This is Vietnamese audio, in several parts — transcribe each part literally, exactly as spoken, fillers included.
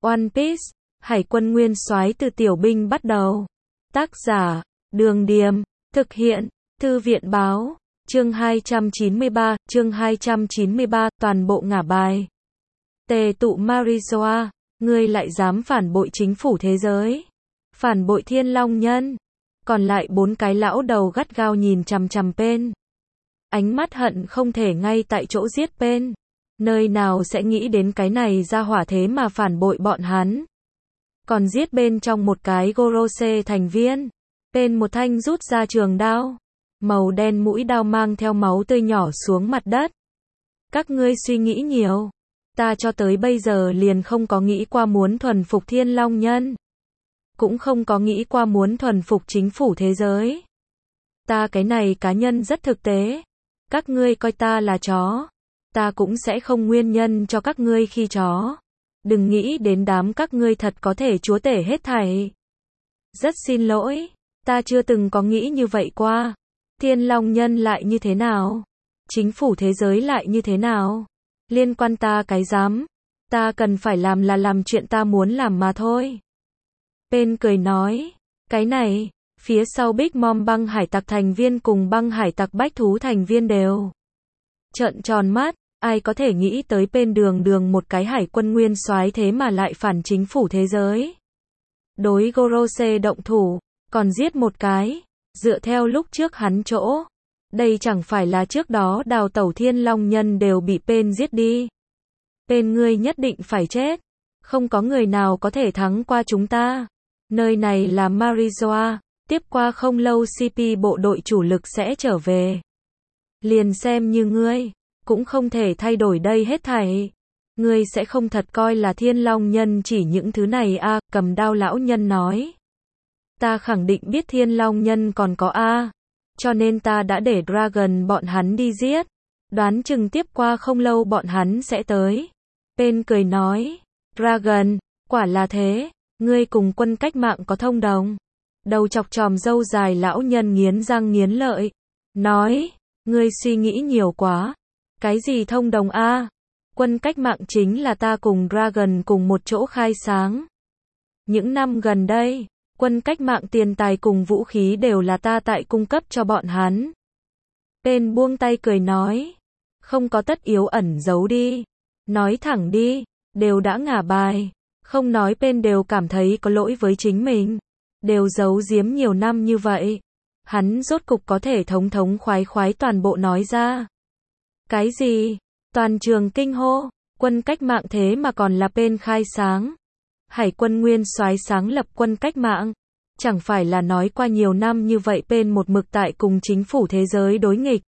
One Piece, Hải quân nguyên soái từ tiểu binh bắt đầu. Tác giả, Đường Điềm, thực hiện, Thư viện Báo, chương hai trăm chín mươi ba, chương hai trăm chín mươi ba, toàn bộ ngả bài. Tề tụ Marijoa, ngươi lại dám phản bội chính phủ thế giới, phản bội Thiên Long Nhân. Còn lại bốn cái lão đầu gắt gao nhìn chằm chằm Pain. Ánh mắt hận không thể ngay tại chỗ giết Pain. Nơi nào sẽ nghĩ đến cái này ra hỏa thế mà phản bội bọn hắn. Còn giết bên trong một cái Gorose thành viên. Pain một thanh rút ra trường đao. Màu đen mũi đao mang theo máu tươi nhỏ xuống mặt đất. Các ngươi suy nghĩ nhiều. Ta cho tới bây giờ liền không có nghĩ qua muốn thuần phục Thiên Long Nhân. Cũng không có nghĩ qua muốn thuần phục chính phủ thế giới. Ta cái này cá nhân rất thực tế. Các ngươi coi ta là chó. Ta cũng sẽ không nguyên nhân cho các ngươi khi chó. Đừng nghĩ đến đám các ngươi thật có thể chúa tể hết thảy. Rất xin lỗi, ta chưa từng có nghĩ như vậy qua. Thiên Long Nhân lại như thế nào? Chính phủ thế giới lại như thế nào? Liên quan ta cái dám. Ta cần phải làm là làm chuyện ta muốn làm mà thôi. Pain cười nói, cái này, phía sau Big Mom băng hải tặc thành viên cùng băng hải tặc bách thú thành viên đều trợn tròn mắt. Ai có thể nghĩ tới Pain đường đường một cái hải quân nguyên soái thế mà lại phản chính phủ thế giới. Đối Gorose động thủ, còn giết một cái, dựa theo lúc trước hắn chỗ. Đây chẳng phải là trước đó đào tẩu Thiên Long Nhân đều bị Pain giết đi. Pain ngươi nhất định phải chết. Không có người nào có thể thắng qua chúng ta. Nơi này là Marijoa, tiếp qua không lâu xê pê bộ đội chủ lực sẽ trở về. Liền xem như ngươi, cũng không thể thay đổi đây hết thảy. Ngươi sẽ không thật coi là Thiên Long Nhân chỉ những thứ này a, à, cầm đao lão nhân nói. Ta khẳng định biết Thiên Long Nhân còn có a, à, cho nên ta đã để Dragon bọn hắn đi giết. Đoán chừng tiếp qua không lâu bọn hắn sẽ tới. Pain cười nói, Dragon, quả là thế, ngươi cùng quân cách mạng có thông đồng. Đầu chọc chòm râu dài lão nhân nghiến răng nghiến lợi, nói, ngươi suy nghĩ nhiều quá. Cái gì thông đồng a? À? Quân cách mạng chính là ta cùng Dragon cùng một chỗ khai sáng. Những năm gần đây, quân cách mạng tiền tài cùng vũ khí đều là ta tại cung cấp cho bọn hắn. Pain buông tay cười nói, không có tất yếu ẩn giấu đi. Nói thẳng đi, đều đã ngả bài. Không nói Pain đều cảm thấy có lỗi với chính mình. Đều giấu giếm nhiều năm như vậy. Hắn rốt cục có thể thống thống khoái khoái toàn bộ nói ra. Cái gì? Toàn trường kinh hô, quân cách mạng thế mà còn là Pain khai sáng. Hải quân nguyên soái sáng lập quân cách mạng. Chẳng phải là nói qua nhiều năm như vậy Pain một mực tại cùng chính phủ thế giới đối nghịch.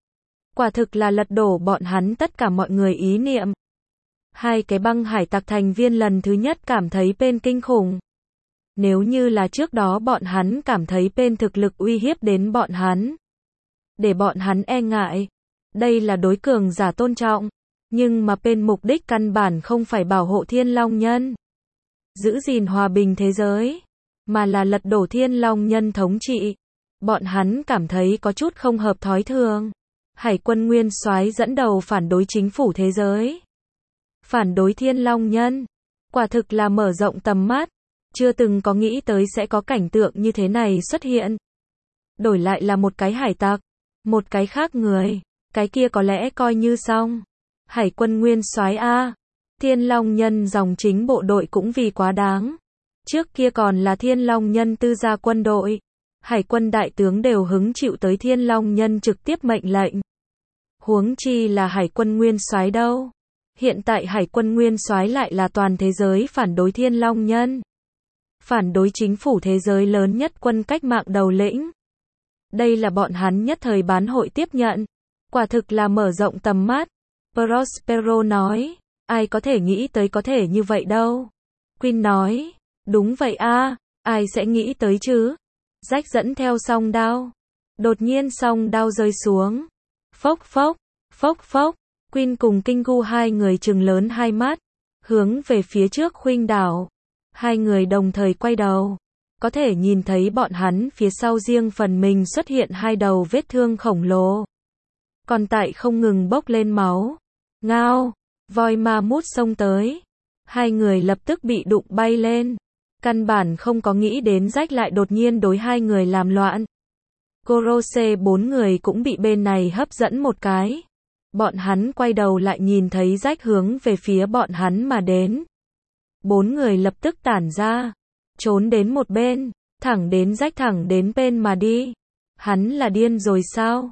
Quả thực là lật đổ bọn hắn tất cả mọi người ý niệm. Hai cái băng hải tặc thành viên lần thứ nhất cảm thấy Pain kinh khủng. Nếu như là trước đó bọn hắn cảm thấy Pain thực lực uy hiếp đến bọn hắn. Để bọn hắn e ngại. Đây là đối cường giả tôn trọng. Nhưng mà Pain mục đích căn bản không phải bảo hộ Thiên Long Nhân. Giữ gìn hòa bình thế giới. Mà là lật đổ Thiên Long Nhân thống trị. Bọn hắn cảm thấy có chút không hợp thói thường. Hải quân nguyên soái dẫn đầu phản đối chính phủ thế giới. Phản đối Thiên Long Nhân. Quả thực là mở rộng tầm mắt. Chưa từng có nghĩ tới sẽ có cảnh tượng như thế này xuất hiện. Đổi lại là một cái hải tặc. Một cái khác người. Cái kia có lẽ coi như xong. Hải quân nguyên soái a, Thiên Long Nhân dòng chính bộ đội cũng vì quá đáng. Trước kia còn là Thiên Long Nhân tư gia quân đội. Hải quân đại tướng đều hứng chịu tới Thiên Long Nhân trực tiếp mệnh lệnh. Huống chi là hải quân nguyên soái đâu. Hiện tại hải quân nguyên soái lại là toàn thế giới phản đối Thiên Long Nhân. Phản đối chính phủ thế giới lớn nhất quân cách mạng đầu lĩnh. Đây là bọn hắn nhất thời bán hội tiếp nhận. Quả thực là mở rộng tầm mắt. Prospero nói, ai có thể nghĩ tới có thể như vậy đâu. Queen nói, đúng vậy a, à, ai sẽ nghĩ tới chứ. Rách dẫn theo song đao. Đột nhiên song đao rơi xuống. Phốc phốc, phốc phốc. Queen cùng Kingu hai người trừng lớn hai mắt. Hướng về phía trước khuynh đảo. Hai người đồng thời quay đầu. Có thể nhìn thấy bọn hắn phía sau riêng phần mình xuất hiện hai đầu vết thương khổng lồ. Còn tại không ngừng bốc lên máu. Ngao, voi ma mút xông tới. Hai người lập tức bị đụng bay lên. Căn bản không có nghĩ đến Jack lại đột nhiên đối hai người làm loạn. Gorose bốn người cũng bị bên này hấp dẫn một cái. Bọn hắn quay đầu lại nhìn thấy Jack hướng về phía bọn hắn mà đến. Bốn người lập tức tản ra, trốn đến một bên, thẳng đến Jack thẳng đến bên mà đi. Hắn là điên rồi sao?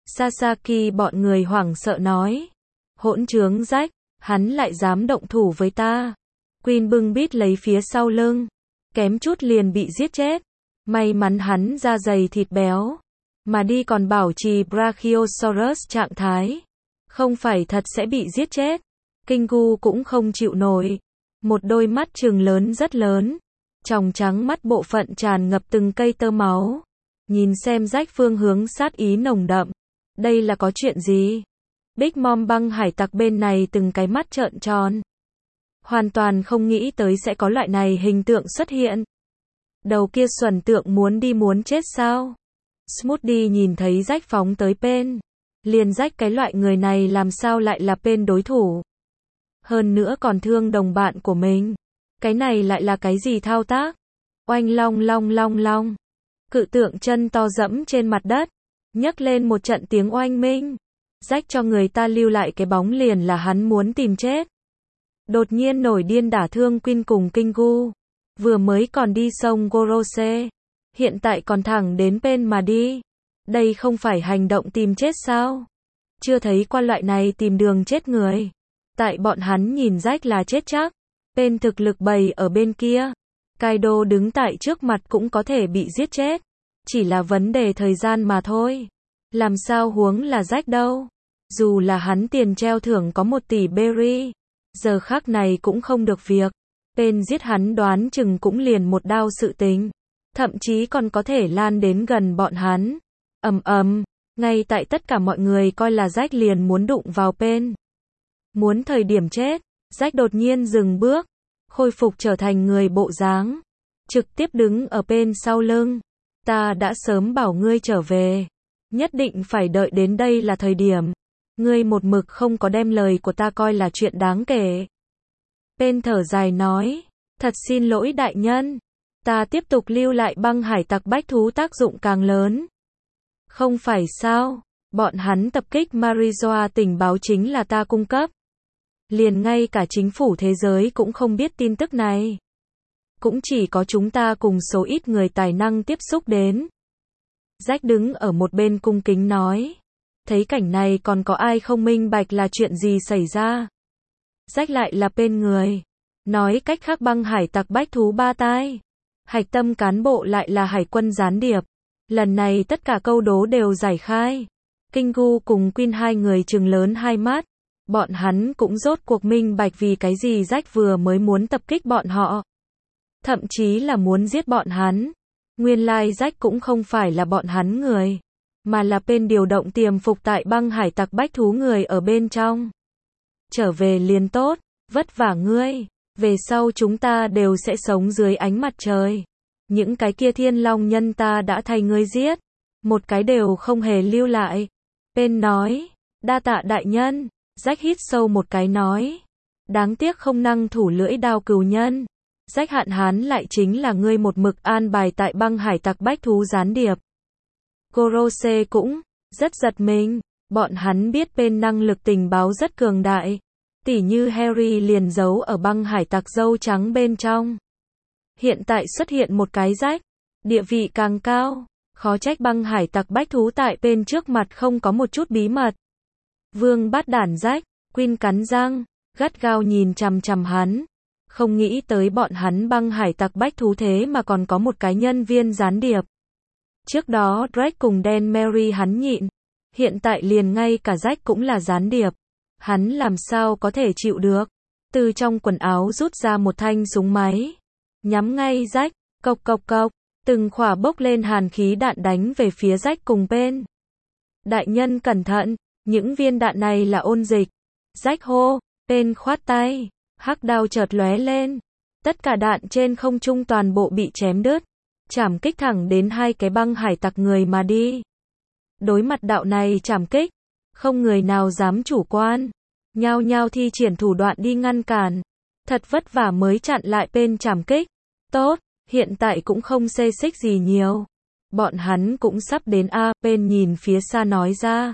Sasaki bọn người hoảng sợ nói. Hỗn trướng Jack, hắn lại dám động thủ với ta. Queen bưng bít lấy phía sau lưng, kém chút liền bị giết chết. May mắn hắn da dày thịt béo, mà đi còn bảo trì Brachiosaurus trạng thái. Không phải thật sẽ bị giết chết. Kingu cũng không chịu nổi. Một đôi mắt trừng lớn rất lớn. Tròng trắng mắt bộ phận tràn ngập từng cây tơ máu. Nhìn xem Jack phương hướng sát ý nồng đậm. Đây là có chuyện gì? Big Mom băng hải tặc bên này từng cái mắt trợn tròn. Hoàn toàn không nghĩ tới sẽ có loại này hình tượng xuất hiện. Đầu kia xuẩn tượng muốn đi muốn chết sao? Smoothie nhìn thấy Jack phóng tới Pen. Liền Jack cái loại người này làm sao lại là Pen đối thủ. Hơn nữa còn thương đồng bạn của mình. Cái này lại là cái gì thao tác? Oanh long long long long. Cự tượng chân to dẫm trên mặt đất. Nhấc lên một trận tiếng oanh minh. Jack cho người ta lưu lại cái bóng liền là hắn muốn tìm chết. Đột nhiên nổi điên đả thương Queen cùng Kingu. Vừa mới còn đi sông Gorose. Hiện tại còn thẳng đến Pen mà đi. Đây không phải hành động tìm chết sao? Chưa thấy qua loại này tìm đường chết người. Tại bọn hắn nhìn Jack là chết chắc. Pen thực lực bày ở bên kia. Kaido đứng tại trước mặt cũng có thể bị giết chết. Chỉ là vấn đề thời gian mà thôi. Làm sao huống là Jack đâu. Dù là hắn tiền treo thưởng có một tỷ berry. Giờ khắc này cũng không được việc. Pen giết hắn đoán chừng cũng liền một đao sự tình. Thậm chí còn có thể lan đến gần bọn hắn. Ầm ầm, ngay tại tất cả mọi người coi là Jack liền muốn đụng vào Pen. Muốn thời điểm chết, Jack đột nhiên dừng bước, khôi phục trở thành người bộ dáng, trực tiếp đứng ở Pen sau lưng. Ta đã sớm bảo ngươi trở về, nhất định phải đợi đến đây là thời điểm. Ngươi một mực không có đem lời của ta coi là chuyện đáng kể. Pen thở dài nói, thật xin lỗi đại nhân, ta tiếp tục lưu lại băng hải tặc bách thú tác dụng càng lớn. Không phải sao, bọn hắn tập kích Marizoa tình báo chính là ta cung cấp. Liền ngay cả chính phủ thế giới cũng không biết tin tức này. Cũng chỉ có chúng ta cùng số ít người tài năng tiếp xúc đến. Jack đứng ở một bên cung kính nói. Thấy cảnh này còn có ai không minh bạch là chuyện gì xảy ra. Jack lại là Pen người. Nói cách khác băng hải tặc bách thú ba tai. Hạch tâm cán bộ lại là hải quân gián điệp. Lần này tất cả câu đố đều giải khai. Kingu cùng Queen hai người trừng lớn hai mắt. Bọn hắn cũng rốt cuộc minh bạch vì cái gì Jack vừa mới muốn tập kích bọn họ. Thậm chí là muốn giết bọn hắn. Nguyên lai Jack cũng không phải là bọn hắn người. Mà là Pen điều động tiềm phục tại băng hải tặc bách thú người ở bên trong. Trở về liền tốt, vất vả ngươi. Về sau chúng ta đều sẽ sống dưới ánh mặt trời. Những cái kia thiên long nhân ta đã thay ngươi giết. Một cái đều không hề lưu lại. Pen nói, đa tạ đại nhân. Jack hít sâu một cái nói. Đáng tiếc không năng thủ lưỡi đao cừu nhân. Jack hạn hán lại chính là ngươi một mực an bài tại băng hải tặc bách thú gián điệp. Gorose cũng rất giật mình. Bọn hắn biết Pen năng lực tình báo rất cường đại. Tỉ như Harry liền giấu ở băng hải tặc dâu trắng bên trong. Hiện tại xuất hiện một cái Jack. Địa vị càng cao. Khó trách băng hải tặc bách thú tại Pen trước mặt không có một chút bí mật. Vương bắt đản Jack. Queen cắn răng, gắt gao nhìn chằm chằm hắn. Không nghĩ tới bọn hắn băng hải tặc bách thú thế mà còn có một cái nhân viên gián điệp. Trước đó Drake cùng Dan Mary hắn nhịn. Hiện tại liền ngay cả Jack cũng là gián điệp. Hắn làm sao có thể chịu được. Từ trong quần áo rút ra một thanh súng máy. Nhắm ngay Jack, cộc cộc cộc. Từng khỏa bốc lên hàn khí đạn đánh về phía Jack cùng Pen. Đại nhân cẩn thận, những viên đạn này là ôn dịch. Jack hô, Pen khoát tay. Hắc đao chợt lóe lên. Tất cả đạn trên không trung toàn bộ bị chém đứt. Chảm kích thẳng đến hai cái băng hải tặc người mà đi. Đối mặt đạo này chảm kích. Không người nào dám chủ quan. Nhao nhao thi triển thủ đoạn đi ngăn cản. Thật vất vả mới chặn lại bên trảm kích. Tốt, hiện tại cũng không xê xích gì nhiều. Bọn hắn cũng sắp đến a, bên nhìn phía xa nói ra.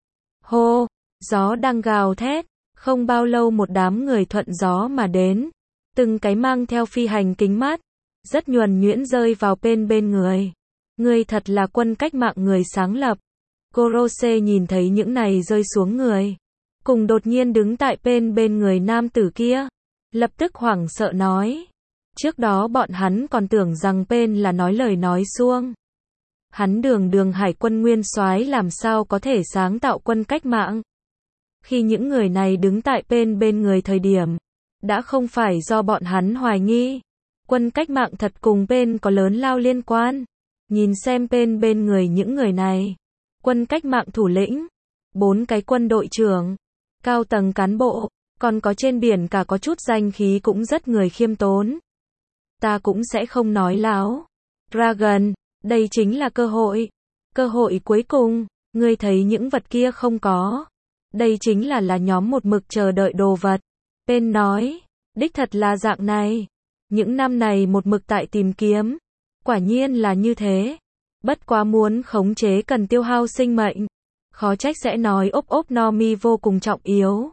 Hô, gió đang gào thét, không bao lâu một đám người thuận gió mà đến. Từng cái mang theo phi hành kính mát, rất nhuần nhuyễn rơi vào bên bên người. Người thật là quân cách mạng người sáng lập. Gorose nhìn thấy những này rơi xuống người. Cùng đột nhiên đứng tại bên bên người nam tử kia. Lập tức hoảng sợ nói. Trước đó bọn hắn còn tưởng rằng bên là nói lời nói suông. Hắn đường đường hải quân nguyên soái làm sao có thể sáng tạo quân cách mạng. Khi những người này đứng tại bên bên người thời điểm, đã không phải do bọn hắn hoài nghi. Quân cách mạng thật cùng bên có lớn lao liên quan. Nhìn xem bên bên người những người này. Quân cách mạng thủ lĩnh, bốn cái quân đội trưởng, cao tầng cán bộ, còn có trên biển cả có chút danh khí cũng rất người khiêm tốn. Ta cũng sẽ không nói láo. Dragon, đây chính là cơ hội. Cơ hội cuối cùng, ngươi thấy những vật kia không có. Đây chính là là nhóm một mực chờ đợi đồ vật. Pen nói, đích thật là dạng này. Những năm này một mực tại tìm kiếm. Quả nhiên là như thế. Bất quá muốn khống chế cần tiêu hao sinh mệnh. Khó trách sẽ nói ốp ốp no mi vô cùng trọng yếu.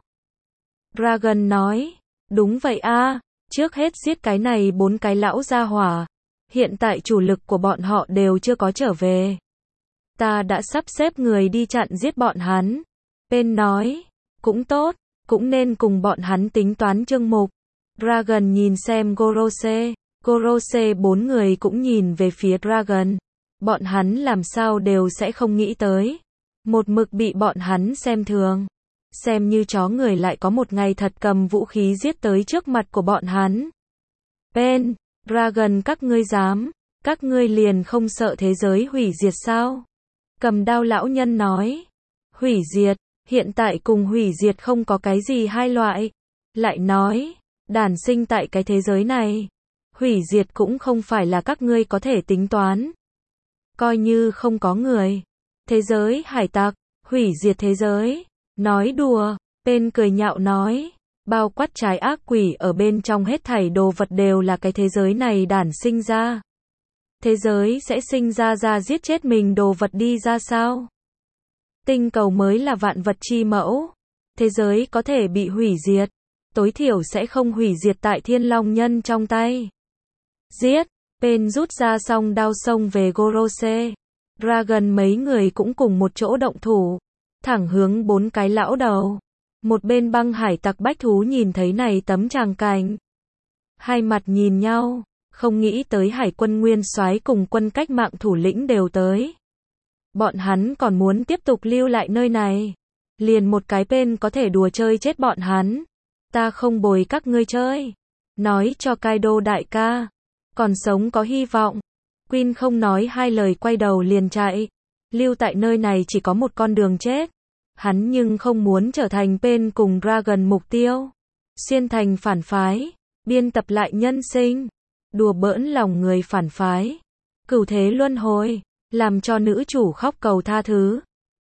Dragon nói, đúng vậy a, trước hết giết cái này bốn cái lão gia hỏa. Hiện tại chủ lực của bọn họ đều chưa có trở về. Ta đã sắp xếp người đi chặn giết bọn hắn. Pen nói, cũng tốt, cũng nên cùng bọn hắn tính toán chương mục. Dragon nhìn xem Gorose, Gorose bốn người cũng nhìn về phía Dragon. Bọn hắn làm sao đều sẽ không nghĩ tới. Một mực bị bọn hắn xem thường. Xem như chó người lại có một ngày thật cầm vũ khí giết tới trước mặt của bọn hắn. Pen, Dragon các ngươi dám, các ngươi liền không sợ thế giới hủy diệt sao? Cầm đao lão nhân nói. Hủy diệt, hiện tại cùng hủy diệt không có cái gì hai loại. Lại nói, đản sinh tại cái thế giới này. Hủy diệt cũng không phải là các ngươi có thể tính toán. Coi như không có người. Thế giới hải tặc, hủy diệt thế giới. Nói đùa, Pen cười nhạo nói. Bao quát trái ác quỷ ở bên trong hết thảy đồ vật đều là cái thế giới này đản sinh ra. Thế giới sẽ sinh ra ra giết chết mình đồ vật đi ra sao? Tinh cầu mới là vạn vật chi mẫu. Thế giới có thể bị hủy diệt. Tối thiểu sẽ không hủy diệt tại thiên long nhân trong tay. Giết, Pen rút ra song đao xông về Gorose. Dragon mấy người cũng cùng một chỗ động thủ. Thẳng hướng bốn cái lão đầu. Một bên băng hải tặc bách thú nhìn thấy này tấm tràng cảnh. Hai mặt nhìn nhau, không nghĩ tới hải quân nguyên soái cùng quân cách mạng thủ lĩnh đều tới. Bọn hắn còn muốn tiếp tục lưu lại nơi này. Liền một cái Pen có thể đùa chơi chết bọn hắn. Ta không bồi các ngươi chơi. Nói cho Kaido đại ca. Còn sống có hy vọng. Queen không nói hai lời quay đầu liền chạy. Lưu tại nơi này chỉ có một con đường chết. Hắn nhưng không muốn trở thành Pen cùng Dragon mục tiêu. Xuyên thành phản phái. Biên tập lại nhân sinh. Đùa bỡn lòng người phản phái. Cửu thế luân hồi. Làm cho nữ chủ khóc cầu tha thứ.